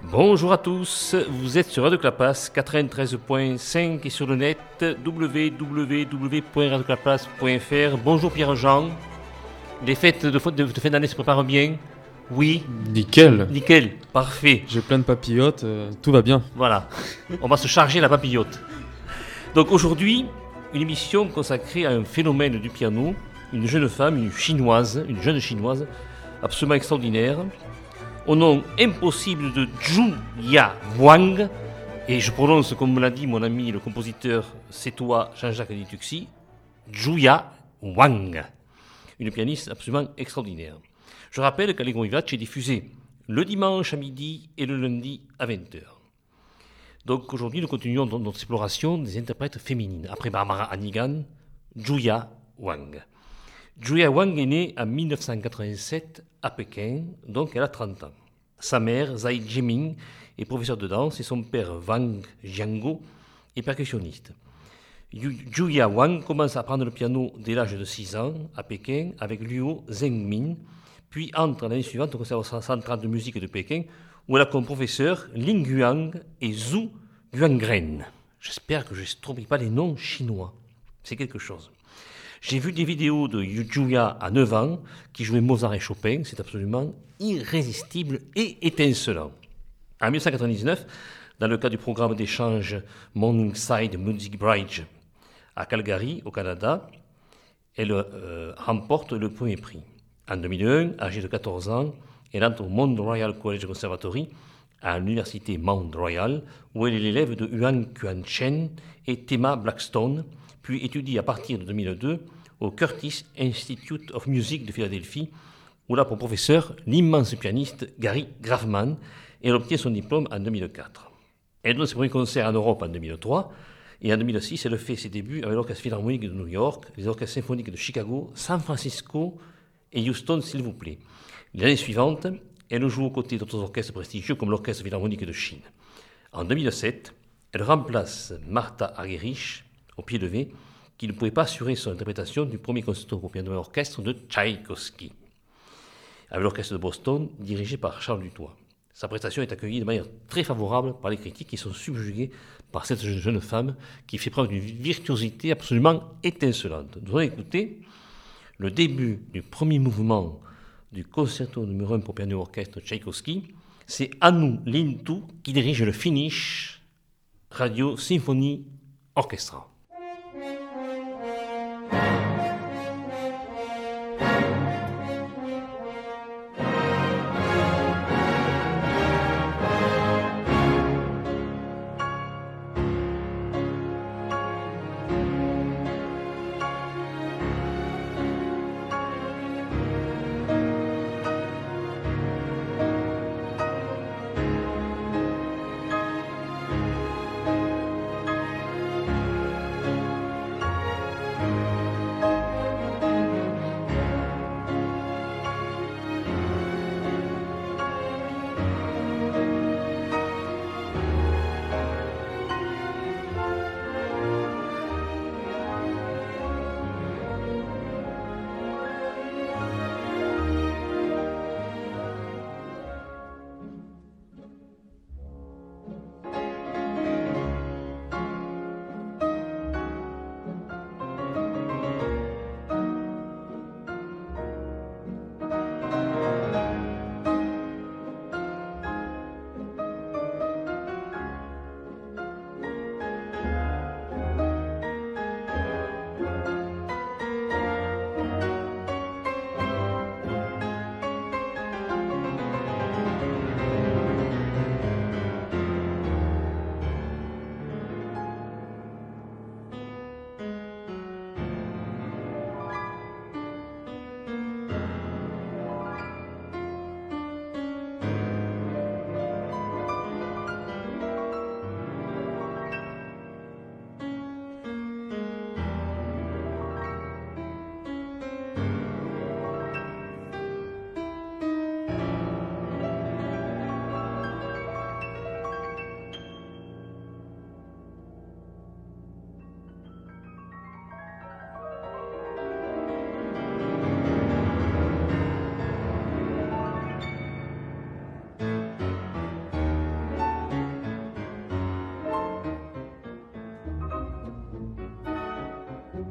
Bonjour à tous, vous êtes sur Radio Clapas 93.5 et sur le net www.radioclapas.fr. Bonjour Pierre-Jean, les fêtes de fin d'année se préparent bien? Oui. Nickel, parfait. J'ai plein de papillotes, tout va bien. Voilà, on va se charger la papillote. Donc aujourd'hui, une émission consacrée à un phénomène du piano, une jeune femme, une jeune chinoise, absolument extraordinaire, au nom impossible de Zhu Ya Wang, et je prononce comme me l'a dit mon ami le compositeur sétois Jean-Jacques Lituxi, Zhu Ya Wang, une pianiste absolument extraordinaire. Je rappelle qu'Allegro Vivace est diffusé le dimanche à midi et le lundi à 20h. Donc aujourd'hui, nous continuons notre exploration des interprètes féminines. Après Barbara Hannigan, Zhu Ya Wang. Zhu Ya Wang est née en 1987 à Pékin, donc elle a 30 ans. Sa mère, Zai Jiming, est professeure de danse et son père, Wang Jianguo, est percussionniste. Zhu Ya Wang commence à apprendre le piano dès l'âge de 6 ans à Pékin avec Luo Zhengmin, puis entre l'année suivante au Conservatoire central de musique de Pékin, où elle a comme professeurs Ling Yuang et Zhu Yuangren. J'espère que je ne trompais pas les noms chinois. C'est quelque chose. J'ai vu des vidéos de Zhu Ya à 9 ans qui jouait Mozart et Chopin. C'est absolument irrésistible et étincelant. En 1999, dans le cadre du programme d'échange Morningside Music Bridge à Calgary, au Canada, elle remporte le premier prix. En 2001, âgée de 14 ans, elle entre au Mount Royal College Conservatory à l'université Mount Royal, où elle est l'élève de Yuan Quan-chen et Thema Blackstone, puis étudie à partir de 2002 au Curtis Institute of Music de Philadelphie, où elle a pour professeur l'immense pianiste Gary Grafman, et elle obtient son diplôme en 2004. Elle donne ses premiers concerts en Europe en 2003, et en 2006, elle fait ses débuts avec l'Orchestre Philharmonique de New York, les orchestres symphoniques de Chicago, San Francisco et Houston, s'il vous plaît. L'année suivante, elle joue aux côtés d'autres orchestres prestigieux comme l'Orchestre Philharmonique de Chine. En 2007, elle remplace Martha Argerich au pied levé, qui ne pouvait pas assurer son interprétation du premier concerto pour piano et orchestre de Tchaïkovski, avec l'orchestre de Boston dirigé par Charles Dutoit. Sa prestation est accueillie de manière très favorable par les critiques qui sont subjugués par cette jeune femme qui fait preuve d'une virtuosité absolument étincelante. Nous allons écouter le début du premier mouvement du concerto numéro 1 pour piano et orchestre de Tchaïkovski. C'est Anu Lintu qui dirige le Finnish Radio Symphony Orchestra.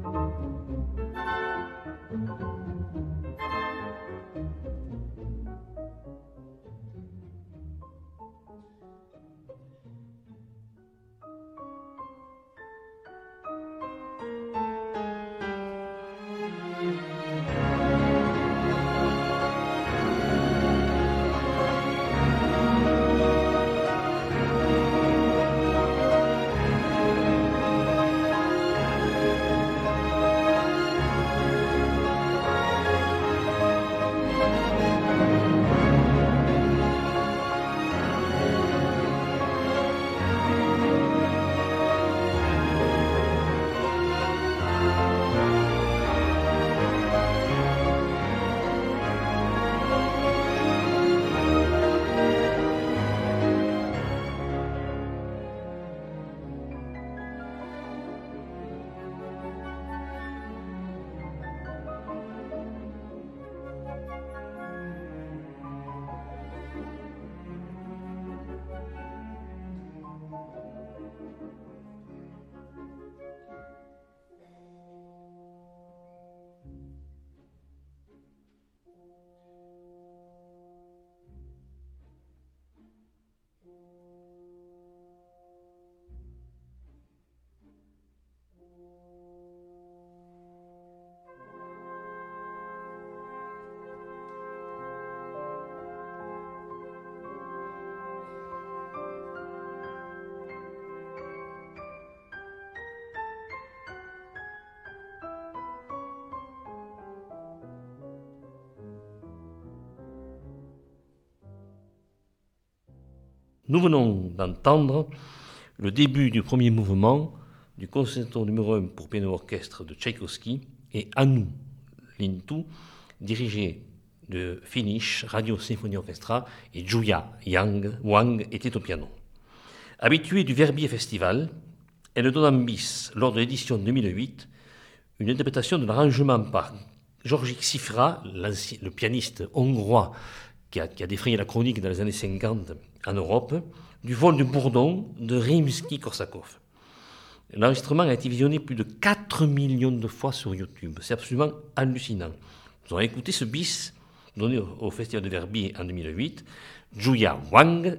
Nous venons d'entendre le début du premier mouvement du concerto numéro 1 pour piano-orchestre de Tchaïkovski et Anu Lintu, dirigé de Finnish Radio Symphony Orchestra, et Juya Wang était au piano. Habituée du Verbier Festival, elle donne en bis, lors de l'édition 2008, une interprétation de l'arrangement par Georgi Cifra, le pianiste hongrois qui a défrayé la chronique dans les années 50 en Europe, du vol du bourdon de Rimsky-Korsakov. L'enregistrement a été visionné plus de 4 millions de fois sur YouTube. C'est absolument hallucinant. Nous allons écouter ce bis donné au Festival de Verbier en 2008. Juya Wang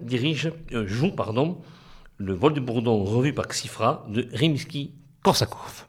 joue le vol du bourdon revu par Cifra de Rimsky-Korsakov.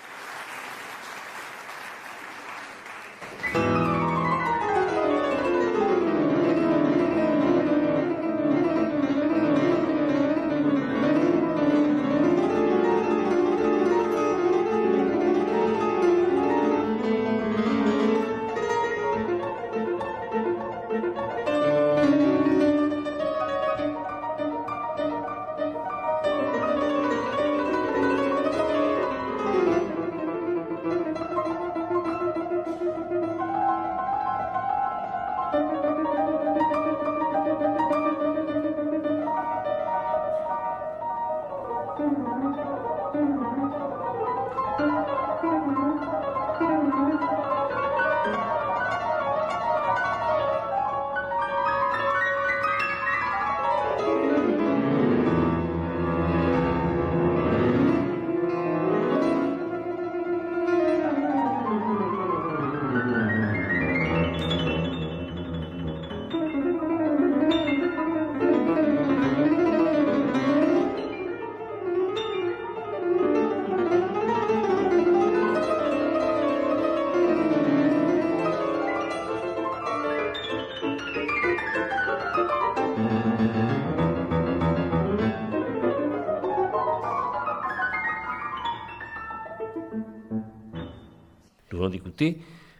Nous venons d'écouter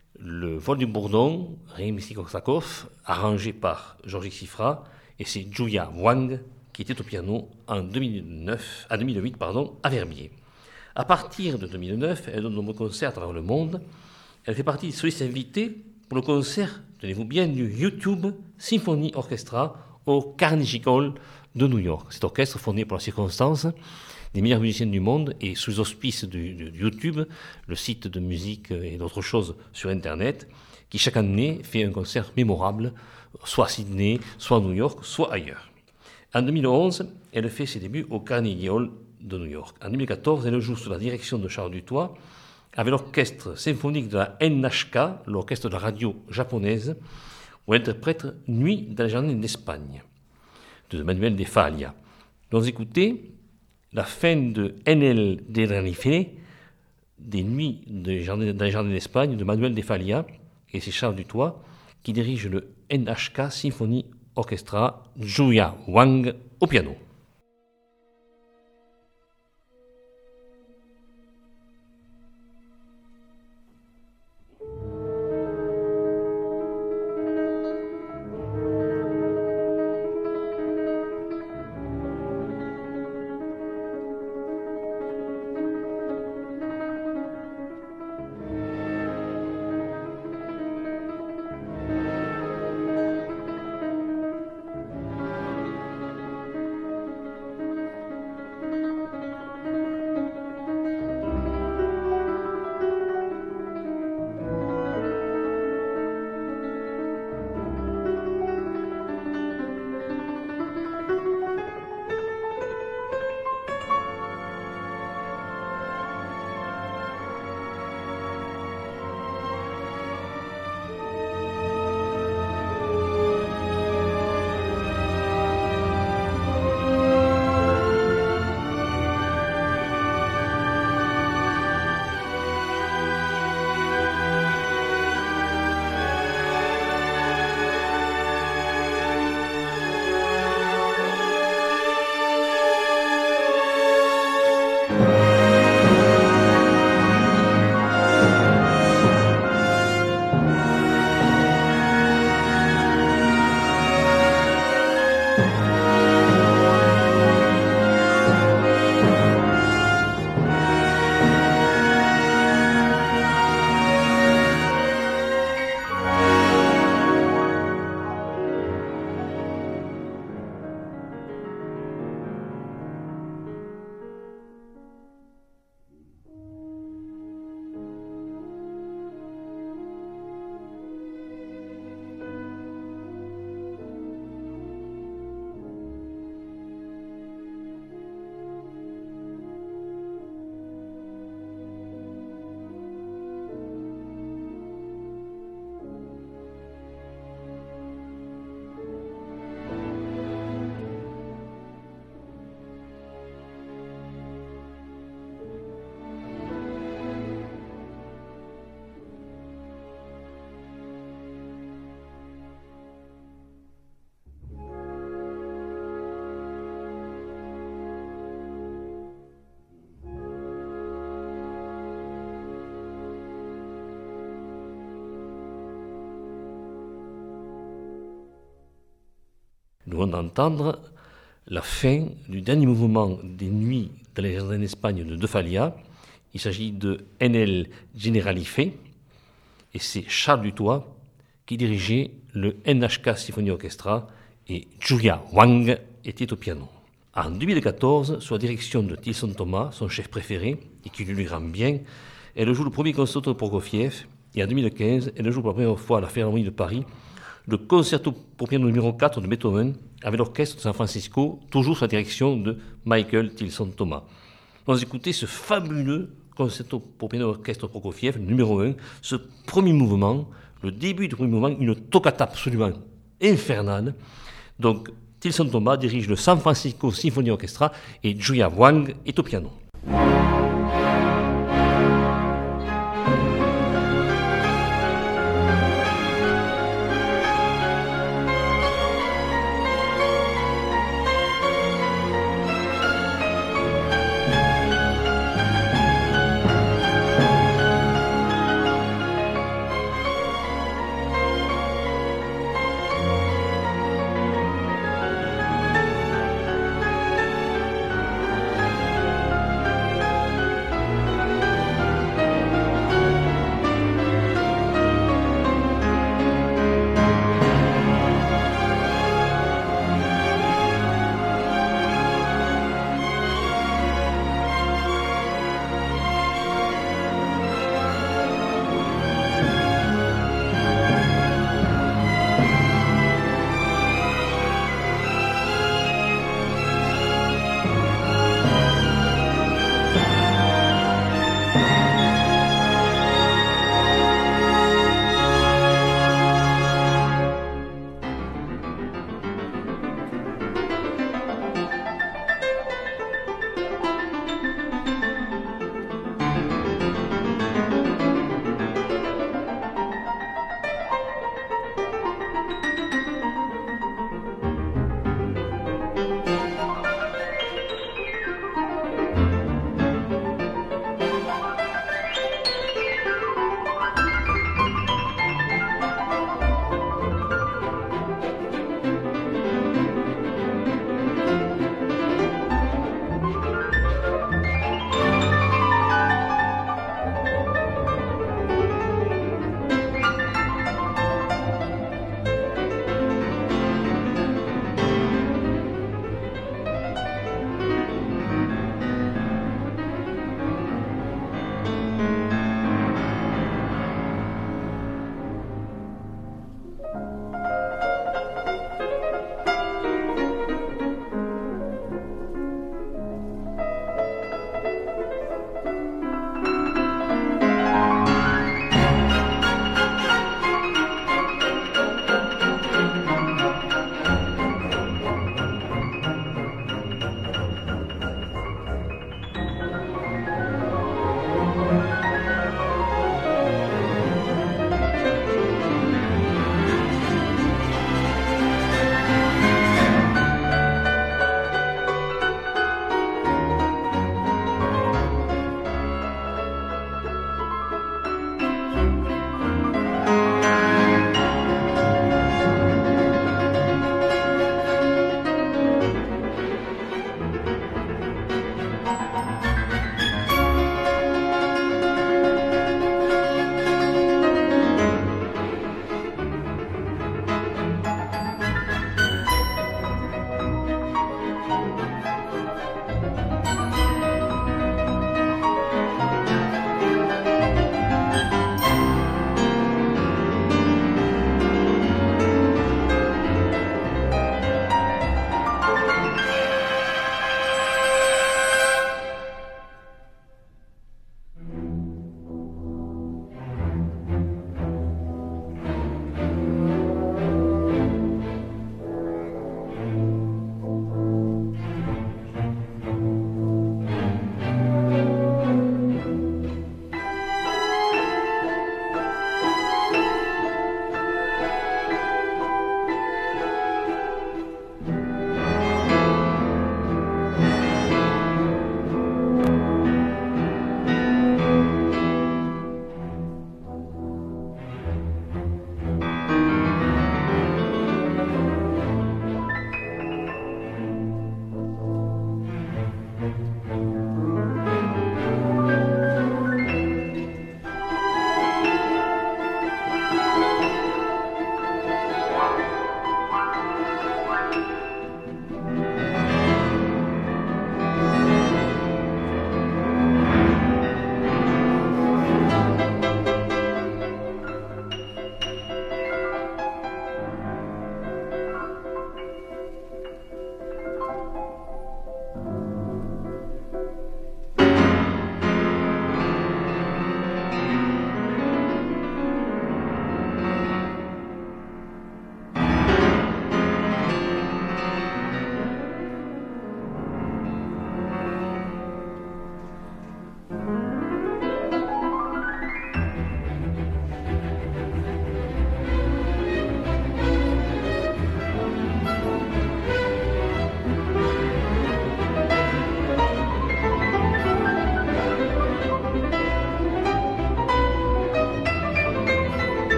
le vol du bourdon, Rimsky-Korsakov, arrangé par Georgi Cifra, et c'est Juya Wang qui était au piano en 2008 à Verbier. À partir de 2009, elle donne de nombreux concerts à travers le monde. Elle fait partie des solistes invités pour le concert, tenez-vous bien, du YouTube Symphony Orchestra au Carnegie Hall de New York. Cet orchestre, fondé pour la circonstance, des meilleurs musiciens du monde et sous les auspices de YouTube, le site de musique et d'autres choses sur Internet, qui chaque année fait un concert mémorable, soit à Sydney, soit à New York, soit ailleurs. En 2011, elle fait ses débuts au Carnegie Hall de New York. En 2014, elle joue sous la direction de Charles Dutoit avec l'orchestre symphonique de la NHK, l'orchestre de la radio japonaise, où elle interprète Nuit dans les jardins d'Espagne, de Manuel de Falla. Donc écoutez la fin de NL de Ranife, des Nuits dans les jardins d'Espagne, de Manuel de Falla, et c'est Charles Dutoit qui dirige le NHK Symphony Orchestra, Julia Wang au piano. Nous venons d'entendre la fin du dernier mouvement des Nuits dans les jardins d'Espagne de De Falla. Il s'agit de NL Generalife et c'est Charles Dutoit qui dirigeait le NHK Symphony Orchestra et Julia Wang était au piano. En 2014, sous la direction de Tilson Thomas, son chef préféré et qui lui rend bien, elle joue le premier concerto de Prokofiev et en 2015, elle joue pour la première fois à la Philharmonie de Paris le concerto pour piano numéro 4 de Beethoven avec l'orchestre de San Francisco, toujours sous la direction de Michael Tilson Thomas. Nous écoutez ce fabuleux concerto pour piano orchestre Prokofiev, numéro 1, ce premier mouvement, le début du premier mouvement, une toccata absolument infernale. Donc, Tilson Thomas dirige le San Francisco Symphony Orchestra et Julia Wang est au piano.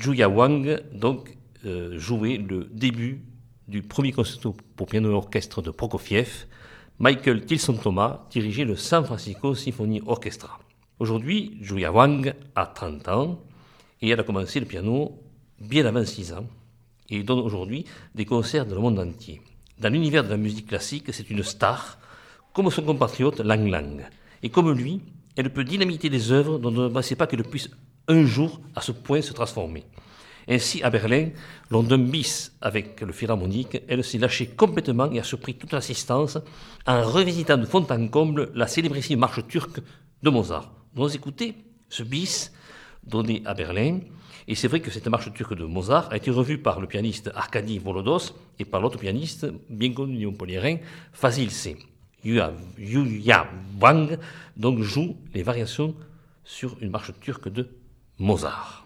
Julia Wang donc jouait le début du premier concerto pour piano et orchestre de Prokofiev. Michael Tilson Thomas dirigeait le San Francisco Symphony Orchestra. Aujourd'hui, Julia Wang a 30 ans et elle a commencé le piano bien avant 6 ans et donne aujourd'hui des concerts dans le monde entier. Dans l'univers de la musique classique, c'est une star, comme son compatriote Lang Lang. Et comme lui, elle peut dynamiter des œuvres dont on ne pensait pas qu'elle puisse un jour à ce point se transformer. Ainsi, à Berlin, lors d'un bis avec le Philharmonique, elle s'est lâchée complètement et a surpris toute l'assistance en revisitant de fond en comble la célébrissime marche turque de Mozart. Nous écoutez ce bis donné à Berlin, et c'est vrai que cette marche turque de Mozart a été revue par le pianiste Arkady Volodos et par l'autre pianiste, bien connu montpelliérain, Fazil C. Julia Wang donc joue les variations sur une marche turque de Mozart.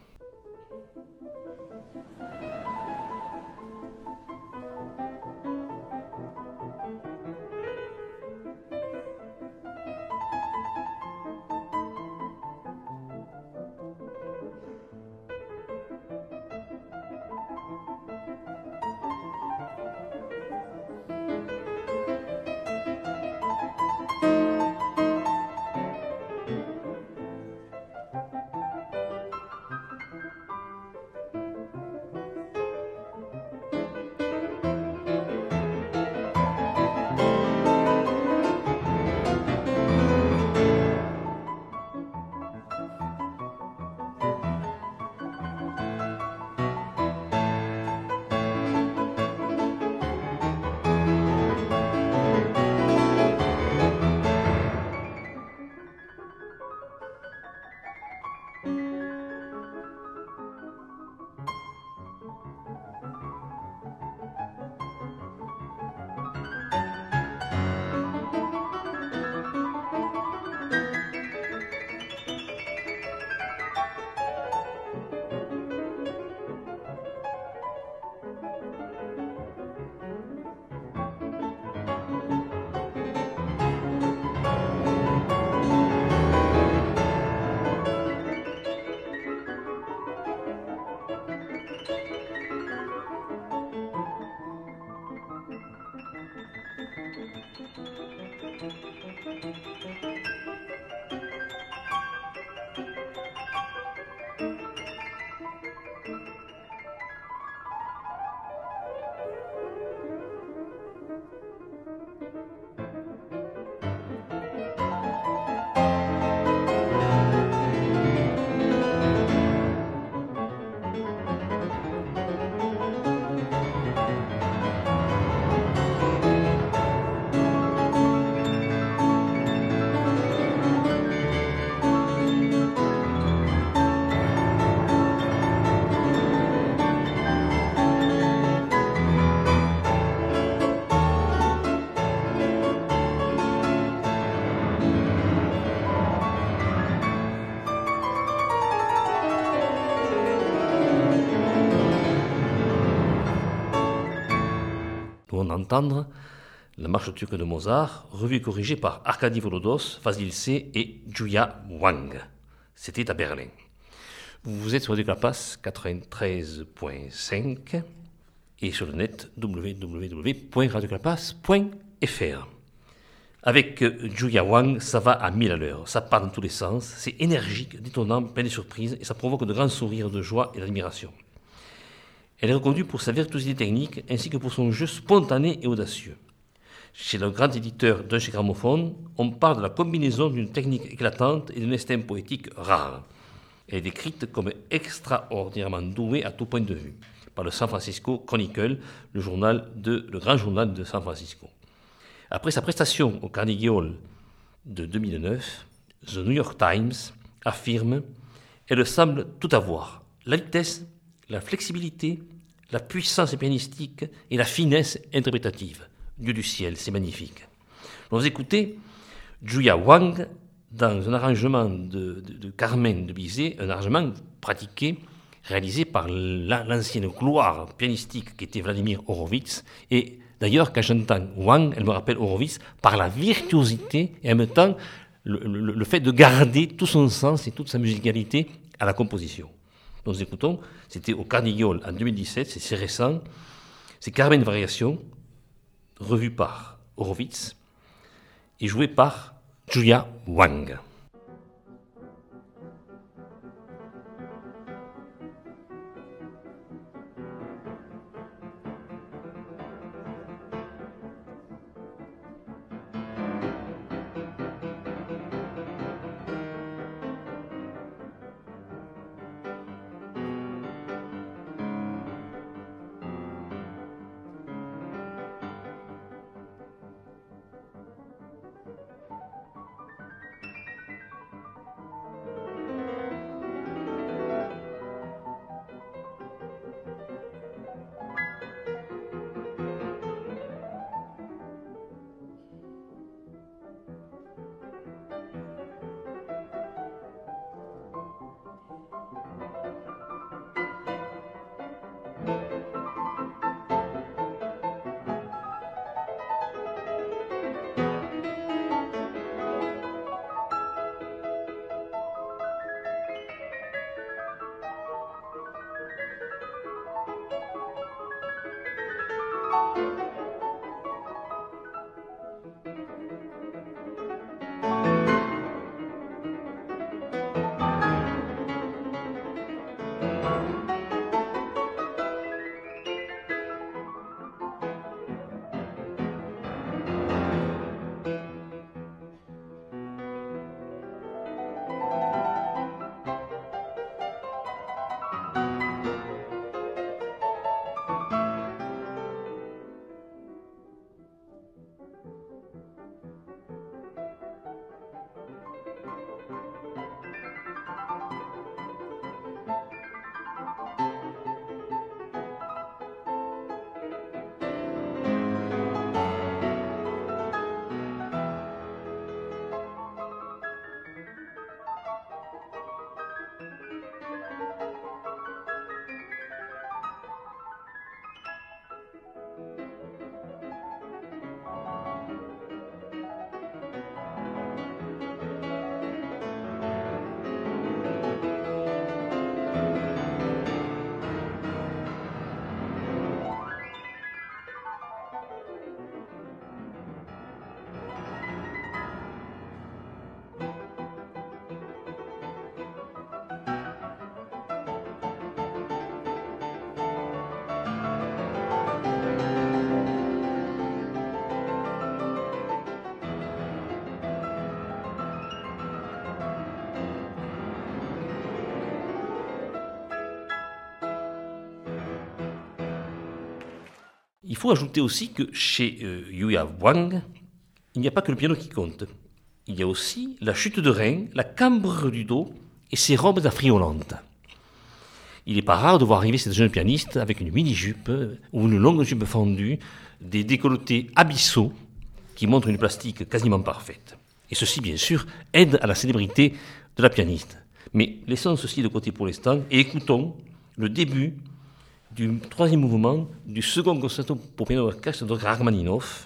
Entendre la marche turque de Mozart, revue et corrigée par Arkady Volodos, Fazil C et Julia Wang. C'était à Berlin. Vous êtes sur Radio Clapas 93.5 et sur le net www.radioclapas.fr. Avec Julia Wang, ça va à 1000 à l'heure, ça part dans tous les sens, c'est énergique, détonnant, plein de surprises et ça provoque de grands sourires de joie et d'admiration. Elle est reconnue pour sa virtuosité technique ainsi que pour son jeu spontané et audacieux. Chez le grand éditeur Deutsche Grammophon, on parle de la combinaison d'une technique éclatante et d'un instinct poétique rare. Elle est décrite comme extraordinairement douée à tout point de vue par le San Francisco Chronicle, le grand journal de San Francisco. Après sa prestation au Carnegie Hall de 2009, The New York Times affirme « Elle semble tout avoir, la vitesse, la flexibilité, la puissance pianistique et la finesse interprétative. Dieu du ciel, c'est magnifique. » Vous écoutez Julia Wang dans un arrangement de Carmen de Bizet, un arrangement pratiqué, réalisé par l'ancienne gloire pianistique qui était Vladimir Horowitz. Et d'ailleurs, quand j'entends Wang, elle me rappelle Horowitz par la virtuosité et en même temps le fait de garder tout son sens et toute sa musicalité à la composition. dont nous écoutons, c'était au Carnegie Hall en 2017, c'est récent. C'est Carmen Variation, revue par Horowitz et jouée par Julia Wang. Il faut ajouter aussi que chez Julia Wang, il n'y a pas que le piano qui compte. Il y a aussi la chute de rein, la cambre du dos et ses robes affriolantes. Il n'est pas rare de voir arriver cette jeune pianiste avec une mini-jupe ou une longue jupe fendue, des décolletés abyssaux qui montrent une plastique quasiment parfaite. Et ceci, bien sûr, aide à la célébrité de la pianiste. Mais laissons ceci de côté pour l'instant et écoutons le début du troisième mouvement du second concerto pour piano orchestre de Rachmaninoff.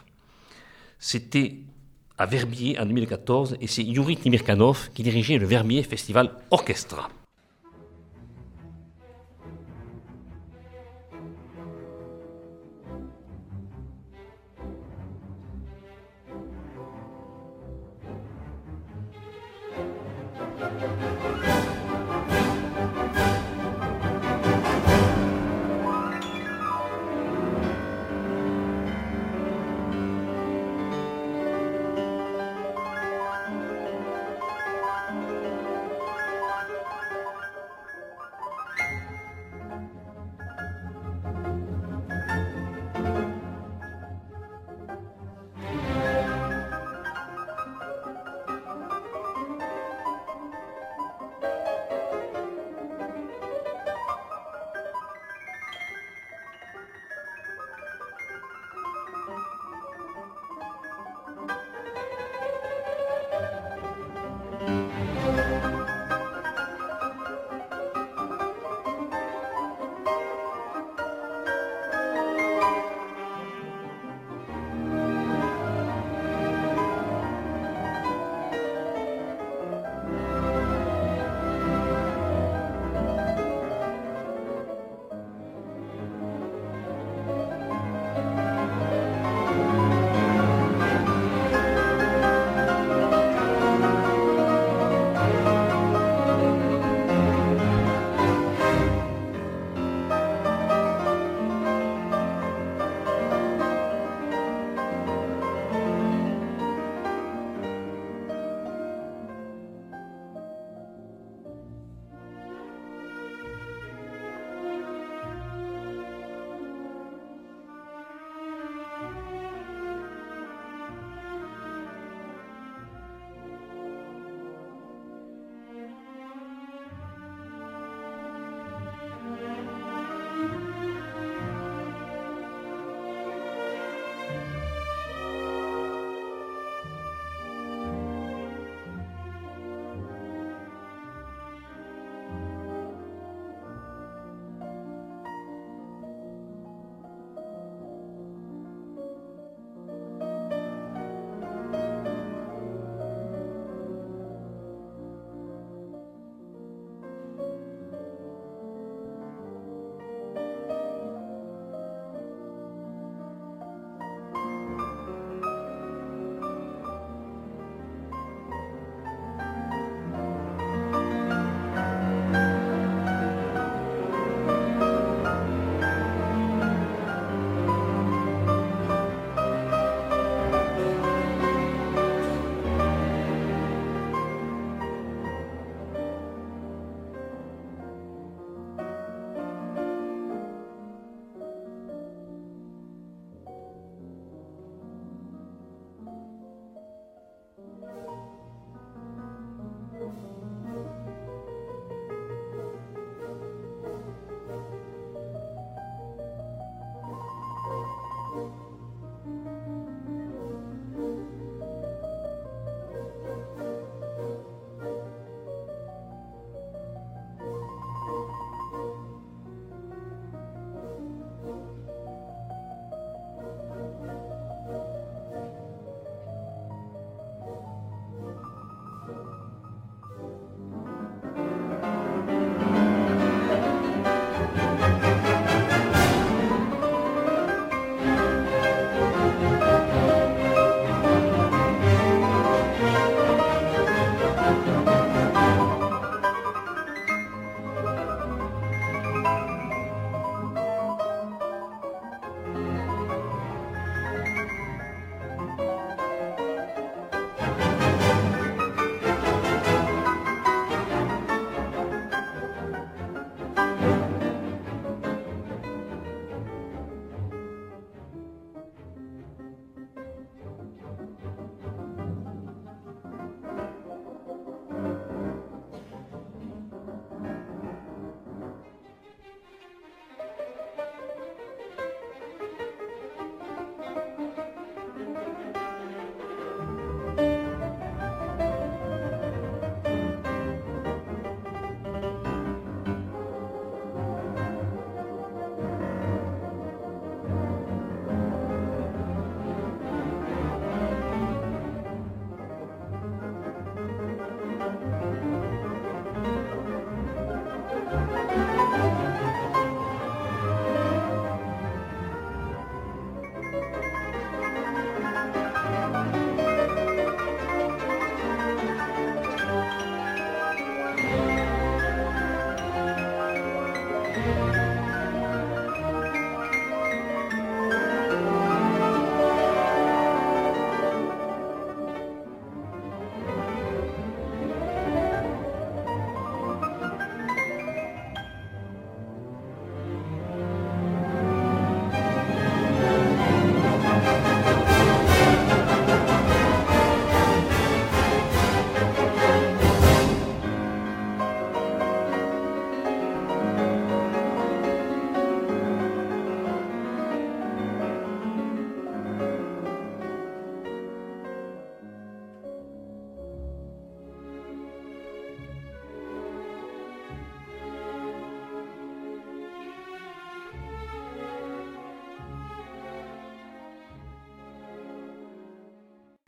C'était à Verbier en 2014 et c'est Yuri Timirkanov qui dirigeait le Verbier Festival Orchestra.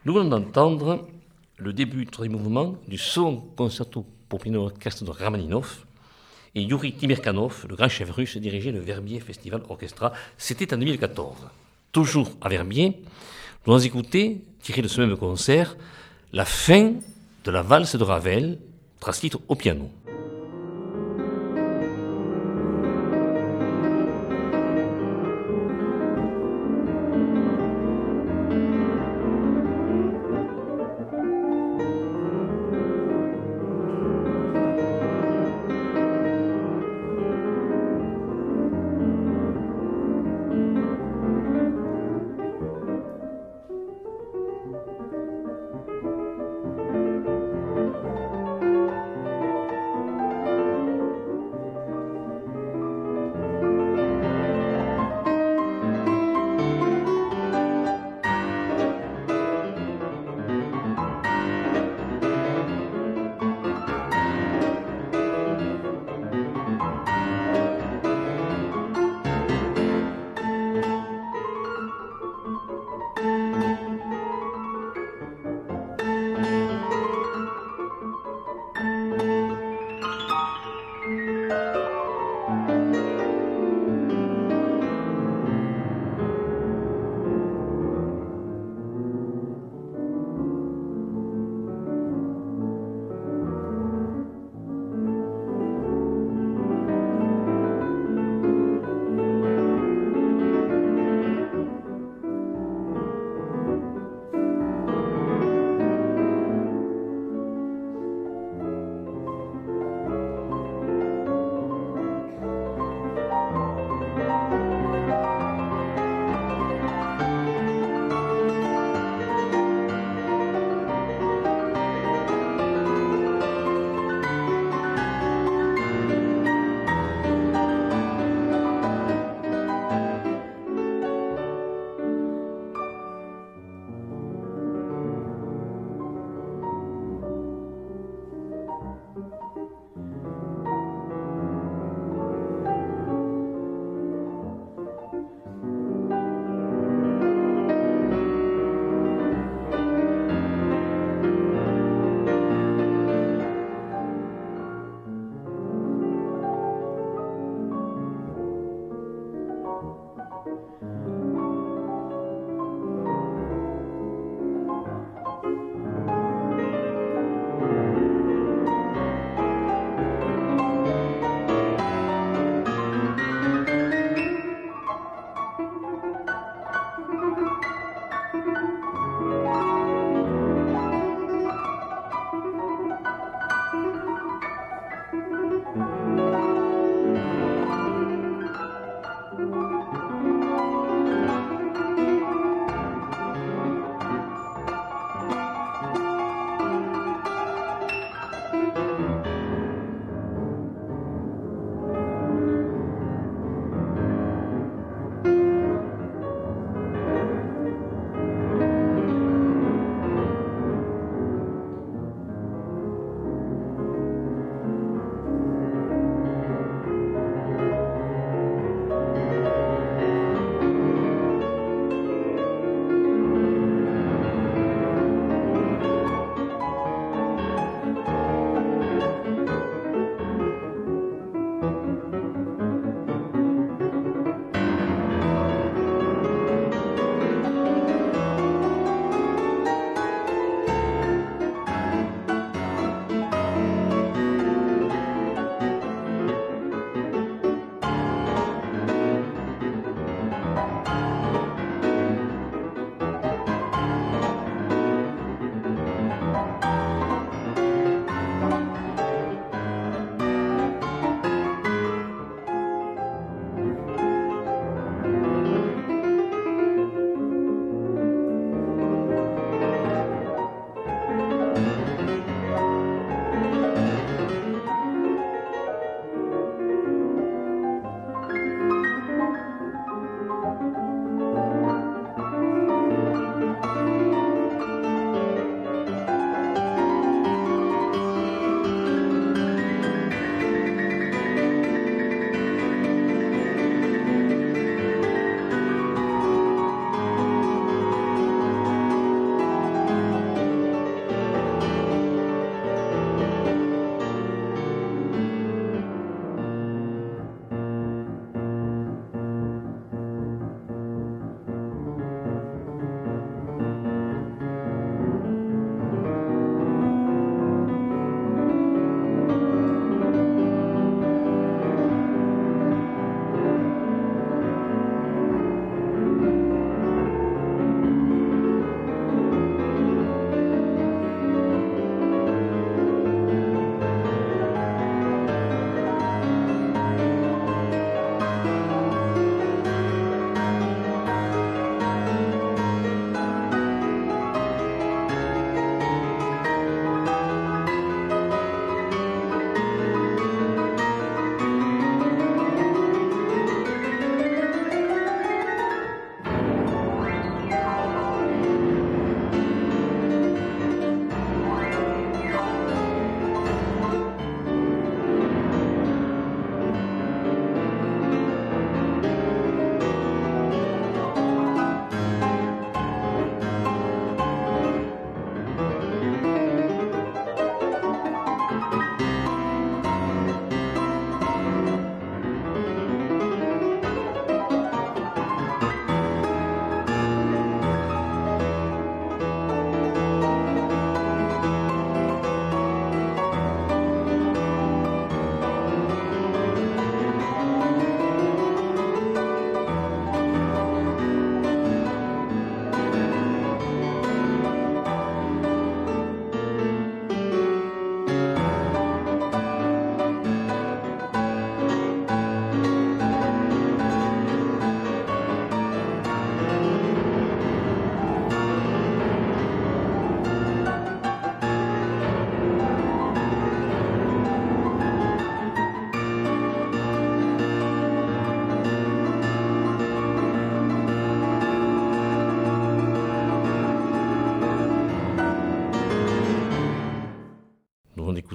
Nous venons d'entendre le début du troisième mouvement du second concerto pour piano orchestre de Rachmaninov. Et Yuri Timirkanov, le grand chef russe, dirigeait le Verbier Festival Orchestra. C'était en 2014. Toujours à Verbier, nous allons écouter, tiré de ce même concert, la fin de la valse de Ravel, transcrite au piano.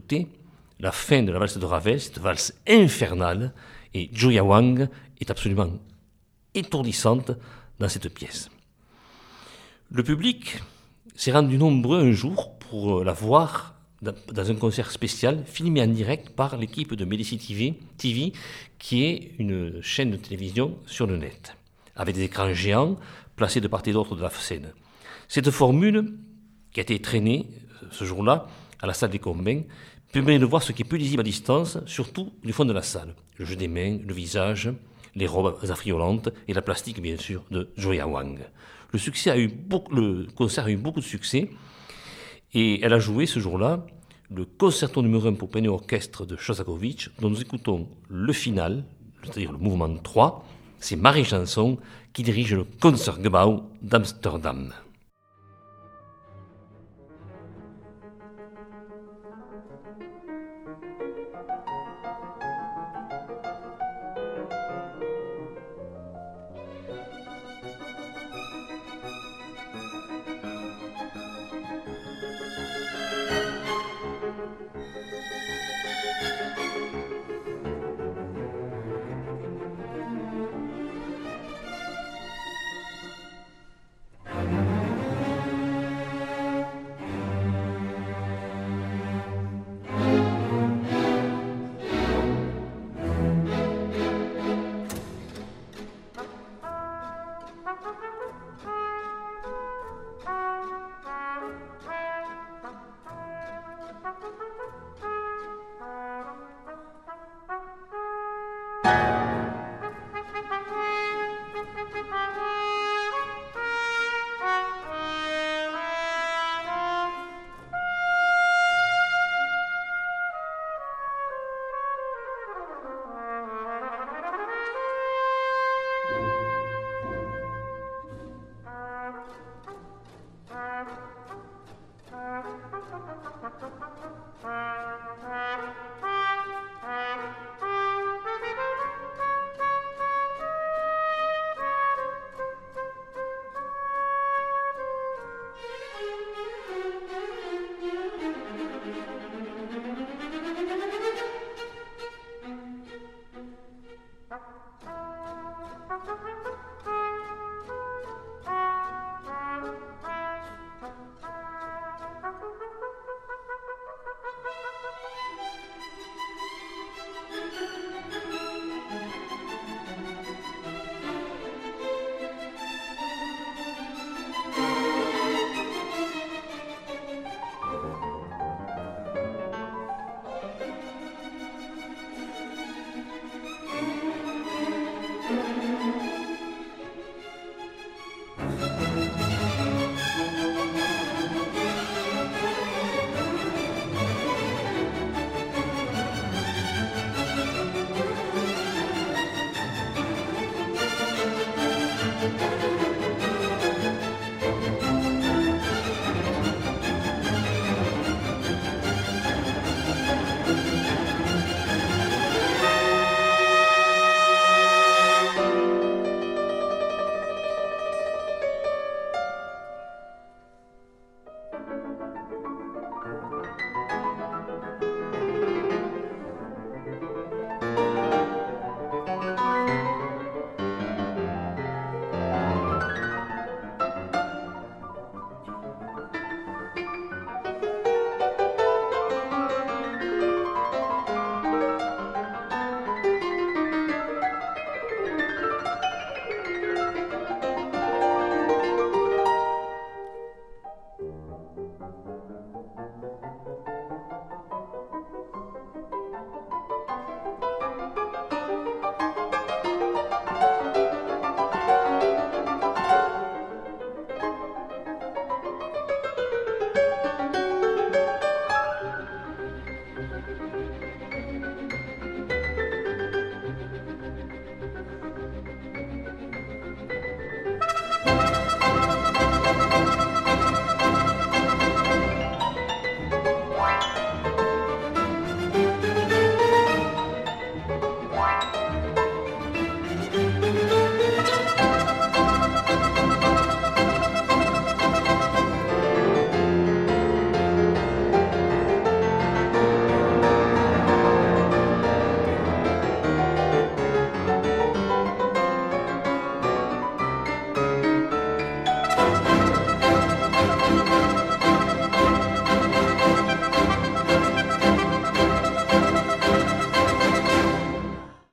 écouter la fin de la valse de Ravel, cette valse infernale, et Joya Wang est absolument étourdissante dans cette pièce. Le public s'est rendu nombreux un jour pour la voir dans un concert spécial filmé en direct par l'équipe de Medici TV, qui est une chaîne de télévision sur le net, avec des écrans géants placés de part et d'autre de la scène. Cette formule, qui a été traînée ce jour-là à la salle des Combins, permet de voir ce qui est peu lisible à distance, surtout du fond de la salle. Le jeu des mains, le visage, les robes affriolantes et la plastique, bien sûr, de Joya Wang. Le concert a eu beaucoup de succès et elle a joué ce jour-là le concerto numéro 1 pour piano et orchestre de Shostakovich, dont nous écoutons le final, c'est-à-dire le mouvement 3. C'est Marie Chanson qui dirige le Concertgebouw d'Amsterdam.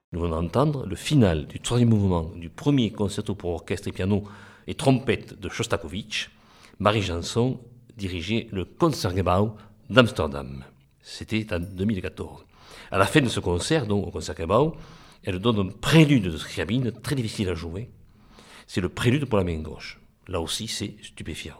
Nous venons d'entendre le final du troisième mouvement du premier concerto pour orchestre et piano et trompette de Shostakovich. Marie Janson dirigeait le Concertgebouw d'Amsterdam. C'était en 2014. À la fin de ce concert, donc au Concertgebouw, elle donne un prélude de Scriabine très difficile à jouer. C'est le prélude pour la main gauche. Là aussi, c'est stupéfiant.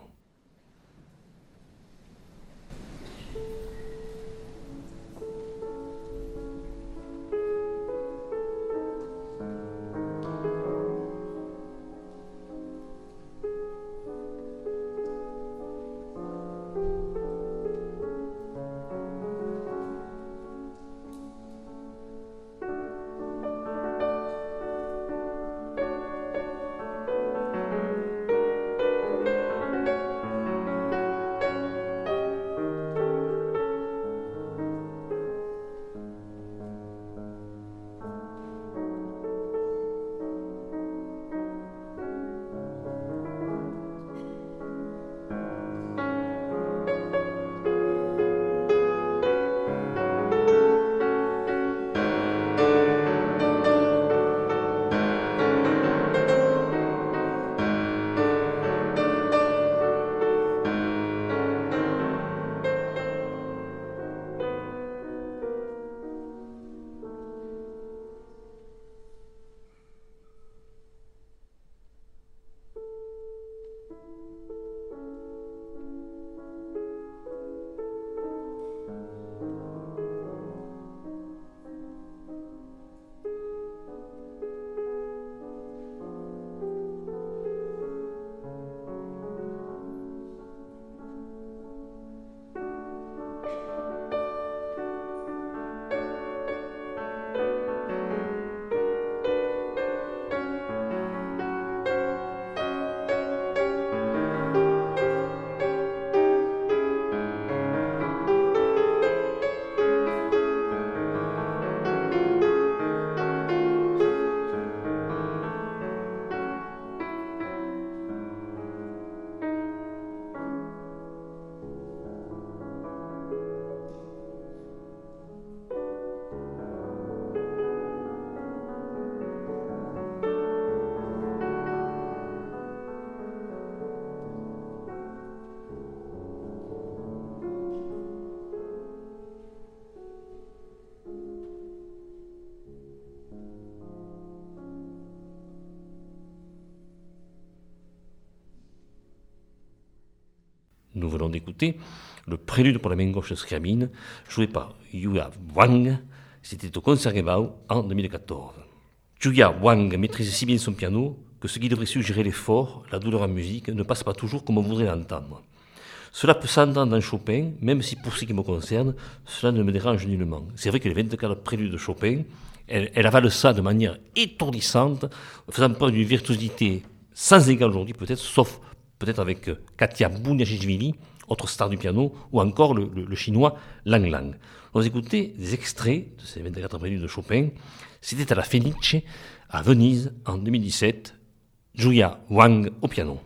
Nous venons d'écouter le prélude pour la main gauche de Scriabine, joué par Yuya Wang. C'était au Concertgebouw en 2014. Yuya Wang maîtrise si bien son piano que ce qui devrait suggérer l'effort, la douleur en musique, ne passe pas toujours comme on voudrait l'entendre. Cela peut s'entendre dans Chopin, même si pour ce qui me concerne, cela ne me dérange nullement. C'est vrai que les 24 préludes de Chopin, elle avale ça de manière étourdissante, faisant preuve d'une virtuosité sans égale aujourd'hui peut-être, sauf peut-être avec Katia Bouniachvili, autre star du piano, ou encore le chinois Lang Lang. On va écouter des extraits de ces 24 préludes de Chopin. C'était à la Fenice, à Venise, en 2017. Yuya Wang au piano.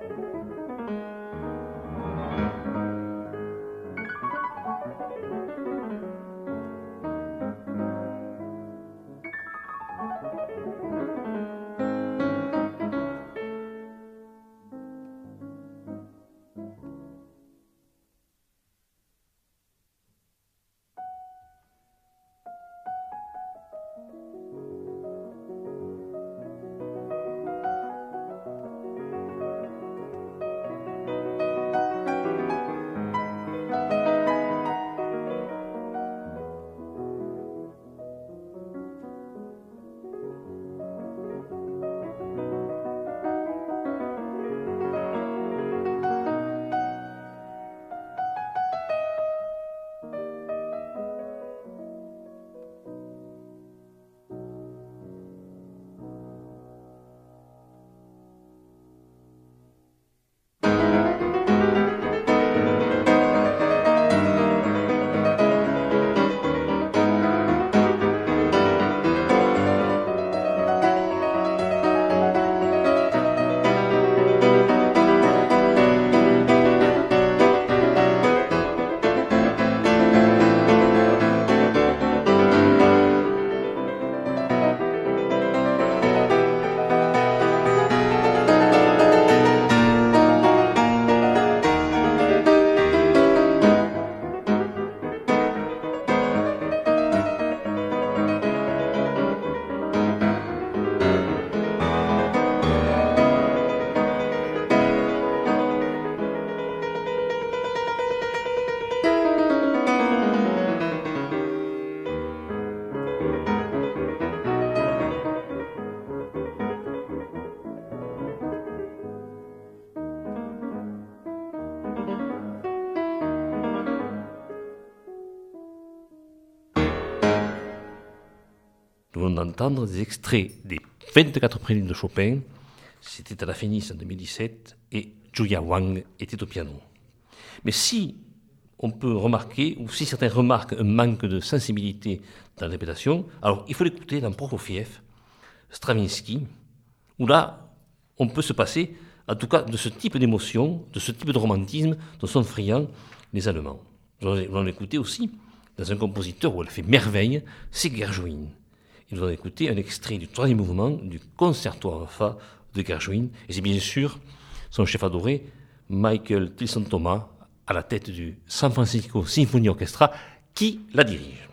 Nous venons d'entendre des extraits des 24 préludes de Chopin. C'était à la Phénix en 2017 et Julia Wang était au piano. Mais si on peut remarquer, ou si certains remarquent un manque de sensibilité dans la répétition, alors il faut l'écouter dans Prokofiev, Stravinsky, où là, on peut se passer, en tout cas, de ce type d'émotion, de ce type de romantisme dont sont friands les Allemands. Nous allons l'écouter aussi dans un compositeur où elle fait merveille, c'est Gershwin. Et nous allons écouter un extrait du troisième mouvement du Concerto en Fa de Gershwin, et c'est bien sûr son chef adoré, Michael Tilson Thomas, à la tête du San Francisco Symphony Orchestra, qui la dirige.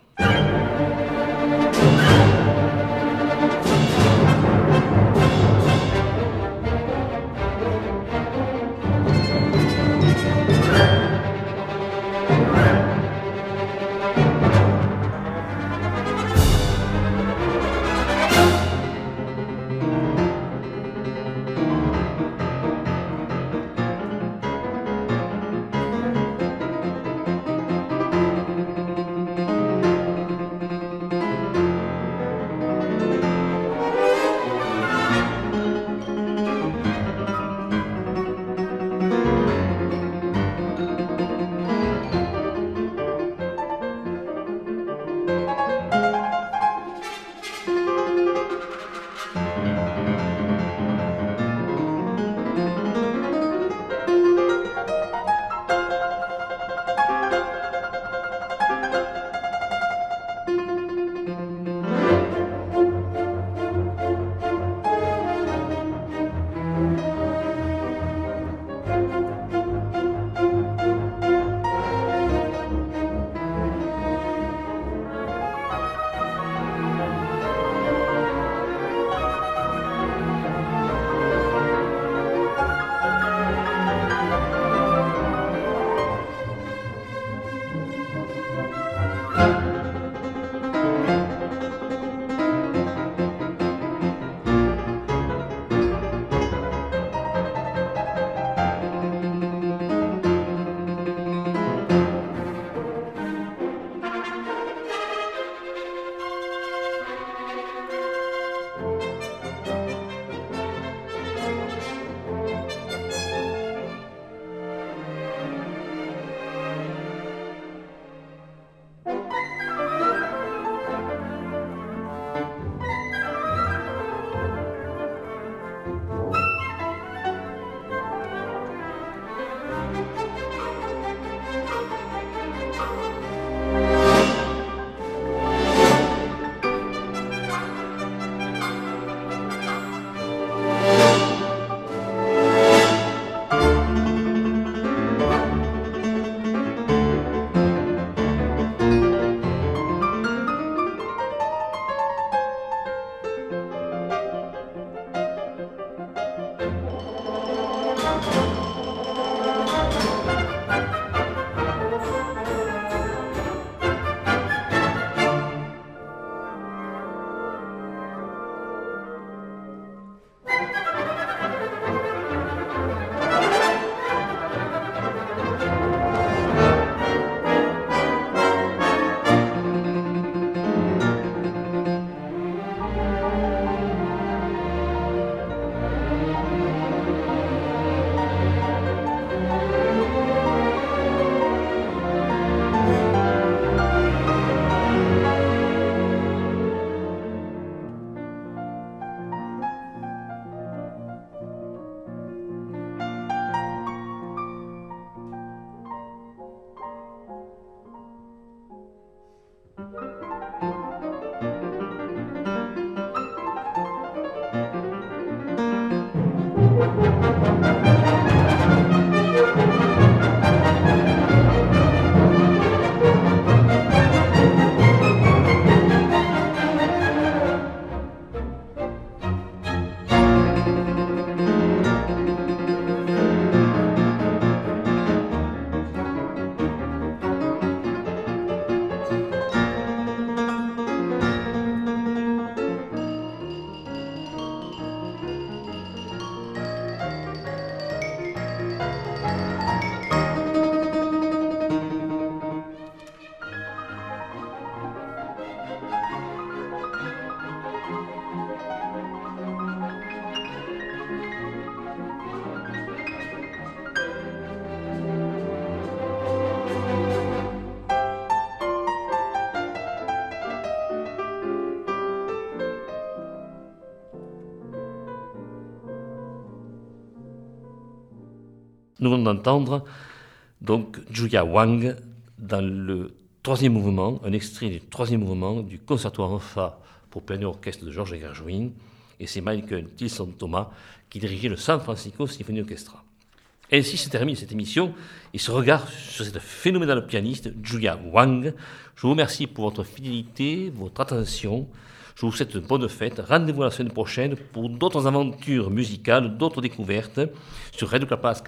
Nous venons d'entendre donc Julia Wang dans le troisième mouvement, un extrait du troisième mouvement du Concerto en Fa pour piano et orchestre de Georges Gershwin, et c'est Michael Tilson Thomas qui dirigeait le San Francisco Symphony Orchestra. Ainsi se termine cette émission et ce regard sur cette phénoménale pianiste Julia Wang. Je vous remercie pour votre fidélité, votre attention. Je vous souhaite de bonnes fêtes. Rendez-vous la semaine prochaine pour d'autres aventures musicales, d'autres découvertes sur Radio Clapas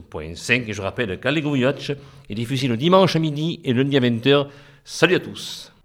93.5. Et je rappelle qu'Allegro Vivace est diffusé le dimanche à midi et le lundi à 20h. Salut à tous.